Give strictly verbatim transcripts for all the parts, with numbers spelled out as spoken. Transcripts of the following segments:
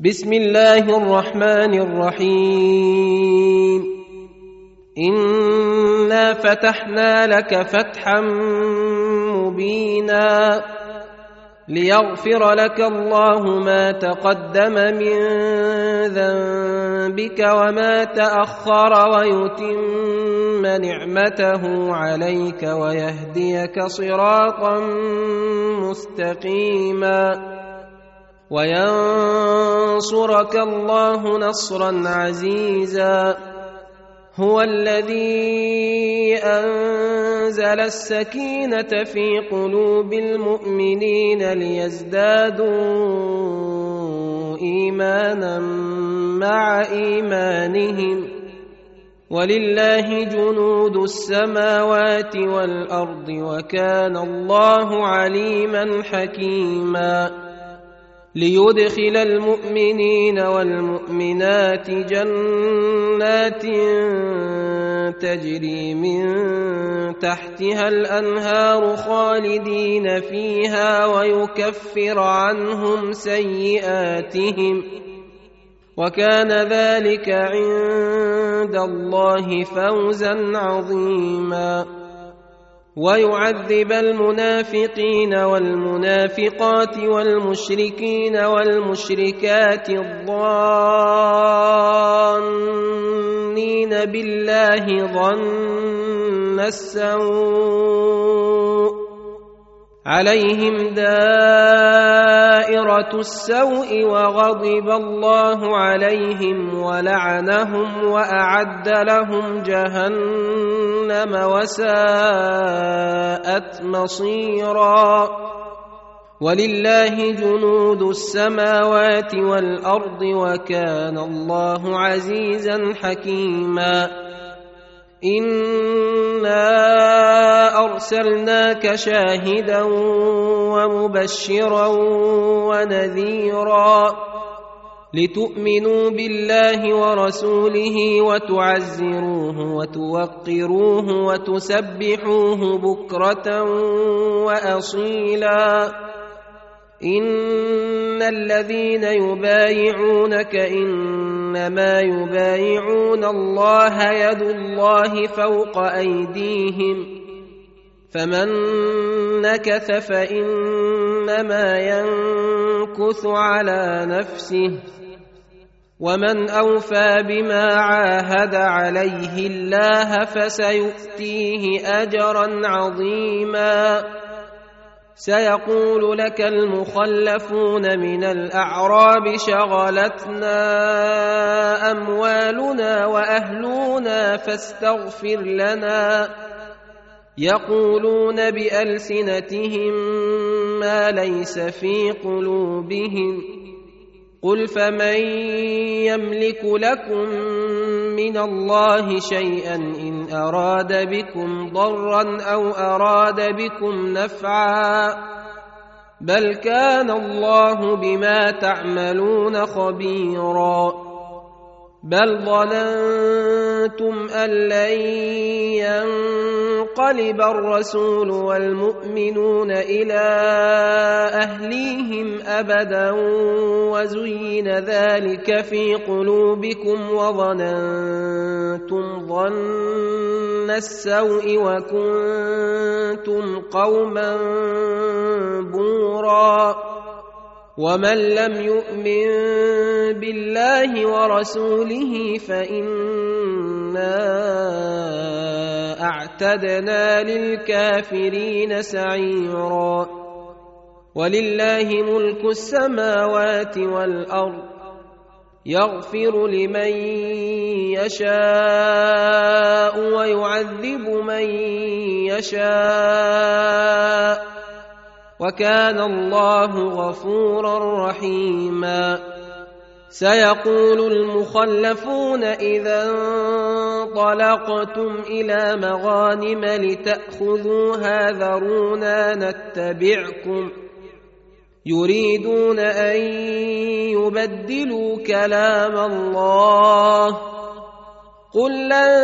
بسم الله الرحمن الرحيم. إنا فتحنا لك فتحا مبينا ليغفر لك الله ما تقدم من ذنبك وما تأخر ويتم نعمته عليك ويهديك صراطا مستقيما وينصرك الله نصرا عزيزا. هو الذي أنزل السكينة في قلوب المؤمنين ليزدادوا إيمانا مع إيمانهم ولله جنود السماوات والأرض وكان الله عليما حكيما. ليدخل المؤمنين والمؤمنات جنات تجري من تحتها الأنهار خالدين فيها ويكفر عنهم سيئاتهم وكان ذلك عند الله فوزا عظيما. ويعذب المنافقين والمنافقات والمشركين والمشركات الظانين بالله ظن السوء عليهم دائرة السوء وغضب الله عليهم ولعنهم وأعد لهم جهنم وساءت مصيرا. ولله جنود السماوات والأرض وكان الله عزيزا حكيما. إنا أرسلناك شاهدا ومبشرا ونذيرا لتؤمنوا بالله ورسوله وتعزروه وتوقروه وتسبحوه بكرة وأصيلا. إن الذين يبايعونك إنما يبايعون الله يد الله فوق أيديهم فمن نكث فإنما ينكث على نفسه ومن أوفى بما عاهد عليه الله فسيؤتيه أجرا عظيما. سيقول لك المخلفون من الأعراب شغلتنا أموالنا وأهلنا فاستغفر لنا يقولون بألسنتهم ما ليس في قلوبهم قل فمن يملك لكم من الله شيئا إن أراد بكم ضرا أو أراد بكم نفعا بل كان الله بما تعملون خبيرا. بل ظننتم أن لن ينقلب الرسول والمؤمنون إلى أهليهم أبدا وزين ذلك في قلوبكم وظننتم ظن السوء وكنتم قوما بورا. ومن لم يؤمن بالله ورسوله فإنا أعتدنا للكافرين سعيرا. ولله ملك السماوات والأرض يغفر لمن يشاء ويعذب من يشاء وكان الله غفورا رحيما. سيقول المخلفون إذا انطلقتم إلى مغانم لتأخذوها ذرونا نتبعكم يريدون أن يبدلوا كلام الله قل لن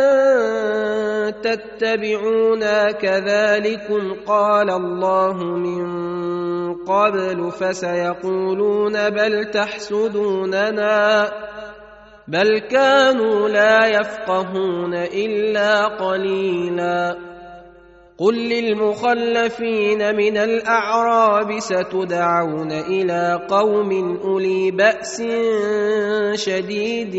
تتبعونا كذلكم قال الله من قبل فسيقولون بل تحسدوننا بل كانوا لا يفقهون إلا قليلا قل للمخلفين من الأعراب ستدعون إلى قوم أولي بأس شديد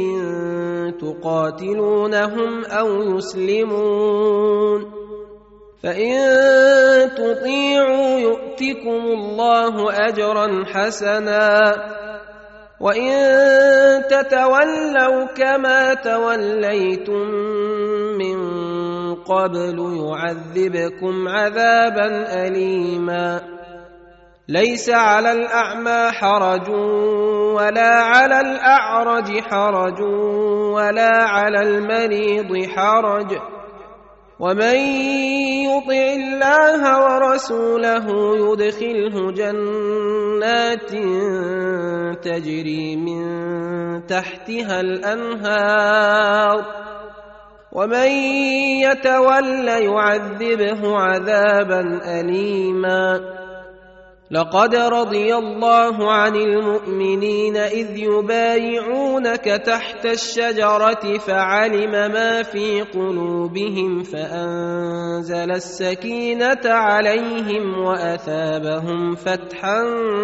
تقاتلونهم أو يسلمون فإن تطيعوا يؤتكم الله أجرا حسنا وإن تتولوا كما توليتم من قبل يعذبكم عذابا أليما ليس على الأعمى حرج ولا على الأعرج حرج ولا على المريض حرج ومن يطع الله ورسوله يدخله جنات تجري من تحتها الأنهار ومن يتول يعذبه عذابا أليما لقد رضي الله عن المؤمنين إذ يبايعونك تحت الشجرة فعلم ما في قلوبهم فأنزل السكينة عليهم وأثابهم فتحا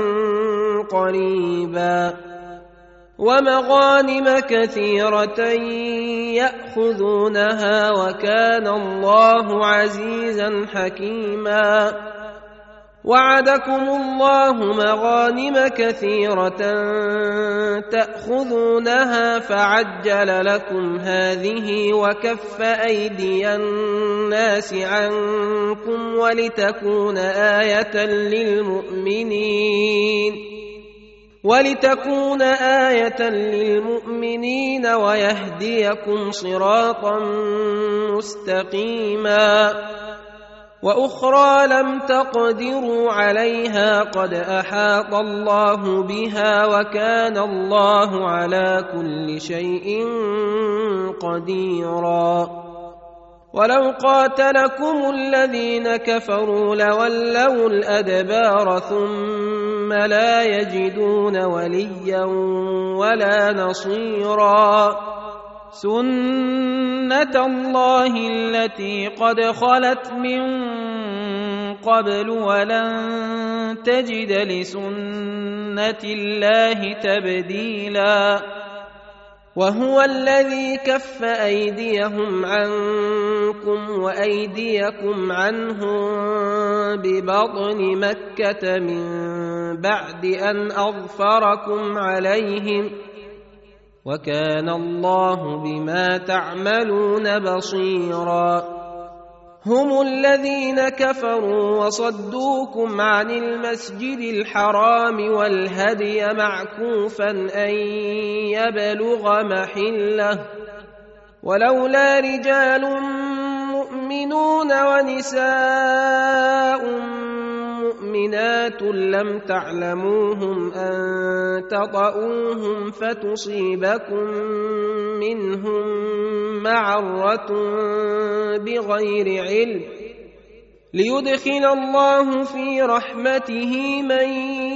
قريبا ومغانم كثيرة يأخذونها وكان الله عزيزا حكيما وعدكم الله مغانم كثيرة تأخذونها فعجل لكم هذه وكف أيدي الناس عنكم ولتكون آية للمؤمنين ولتكون آية للمؤمنين ويهديكم صراطا مستقيما وأخرى لم تقدروا عليها قد أحاط الله بها وكان الله على كل شيء قديرا ولو قاتلكم الذين كفروا لولوا الأدبار ثم لا يجدون وليا ولا نصيرا سنة الله التي قد خلت من قبل ولن تجد لسنة الله تبديلا وهو الذي كف أيديهم عنكم وأيديكم عنهم ببطن مكة من بعد أن أظفركم عليهم وكان الله بما تعملون بصيرا هم الذين كفروا وصدوكم عن المسجد الحرام والهدي معكوفا أن يبلغ محله ولولا رجال مؤمنون ونساء مؤمنات لم تعلموهم أن تطؤوهم فتصيبكم منهم معرة بغير علم ليدخل الله في رحمته من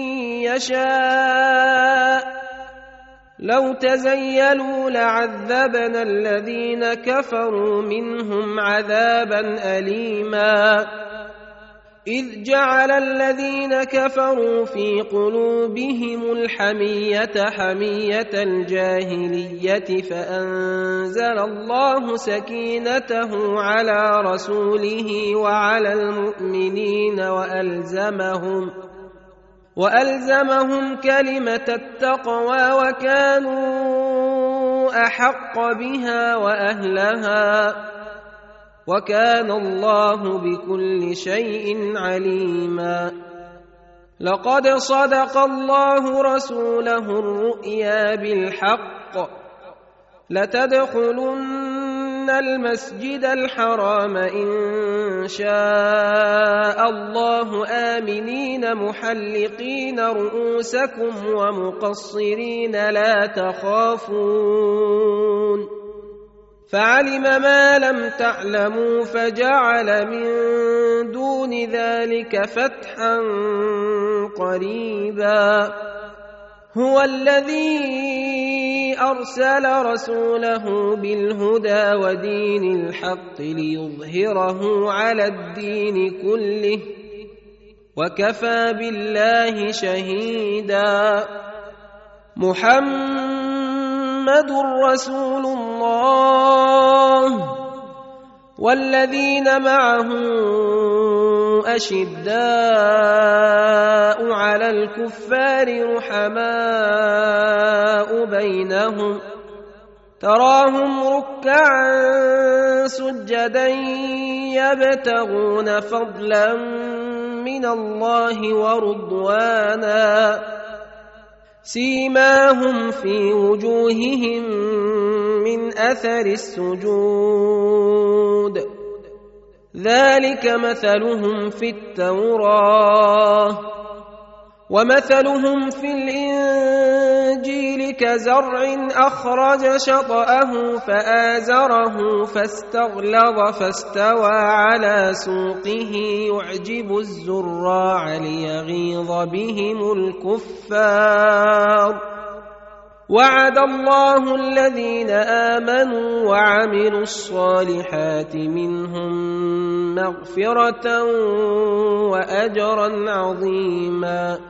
يشاء لو تزيلوا لعذبنا الذين كفروا منهم عذابا أليما إذ جعل الذين كفروا في قلوبهم الحمية حمية الجاهلية فأنزل الله سكينته على رسوله وعلى المؤمنين وألزمهم وألزمهم كلمة التقوى وكانوا أحق بها وأهلها وكان الله بكل شيء عليما لقد صدق الله رسوله الرؤيا بالحق لتدخلن المسجد الحرام إن شاء الله آمنين محلقين رؤوسكم ومقصرين لا تخافون فعلم ما لم تعلموا فجعل من دون ذلك فتحا قريبا هو الذي أرسل رسوله بالهدى ودين الحق ليظهره على الدين كله وكفى بالله شهيدا محمد رسول الله والذين معه أشداء على الكفار رحماء بينهم تراهم ركعا سجدا يبتغون فضلا من الله ورضوانا سيماهم في وجوههم من أثر السجود ذلك مثلهم في التوراة ومثلهم في الإنجيل كزرع أخرج شطأه فآزره فاستغلظ فاستوى على سوقه يعجب الزراع ليغيظ بهم الكفار وعد الله الذين آمنوا وعملوا الصالحات منهم مغفرة وأجرا عظيما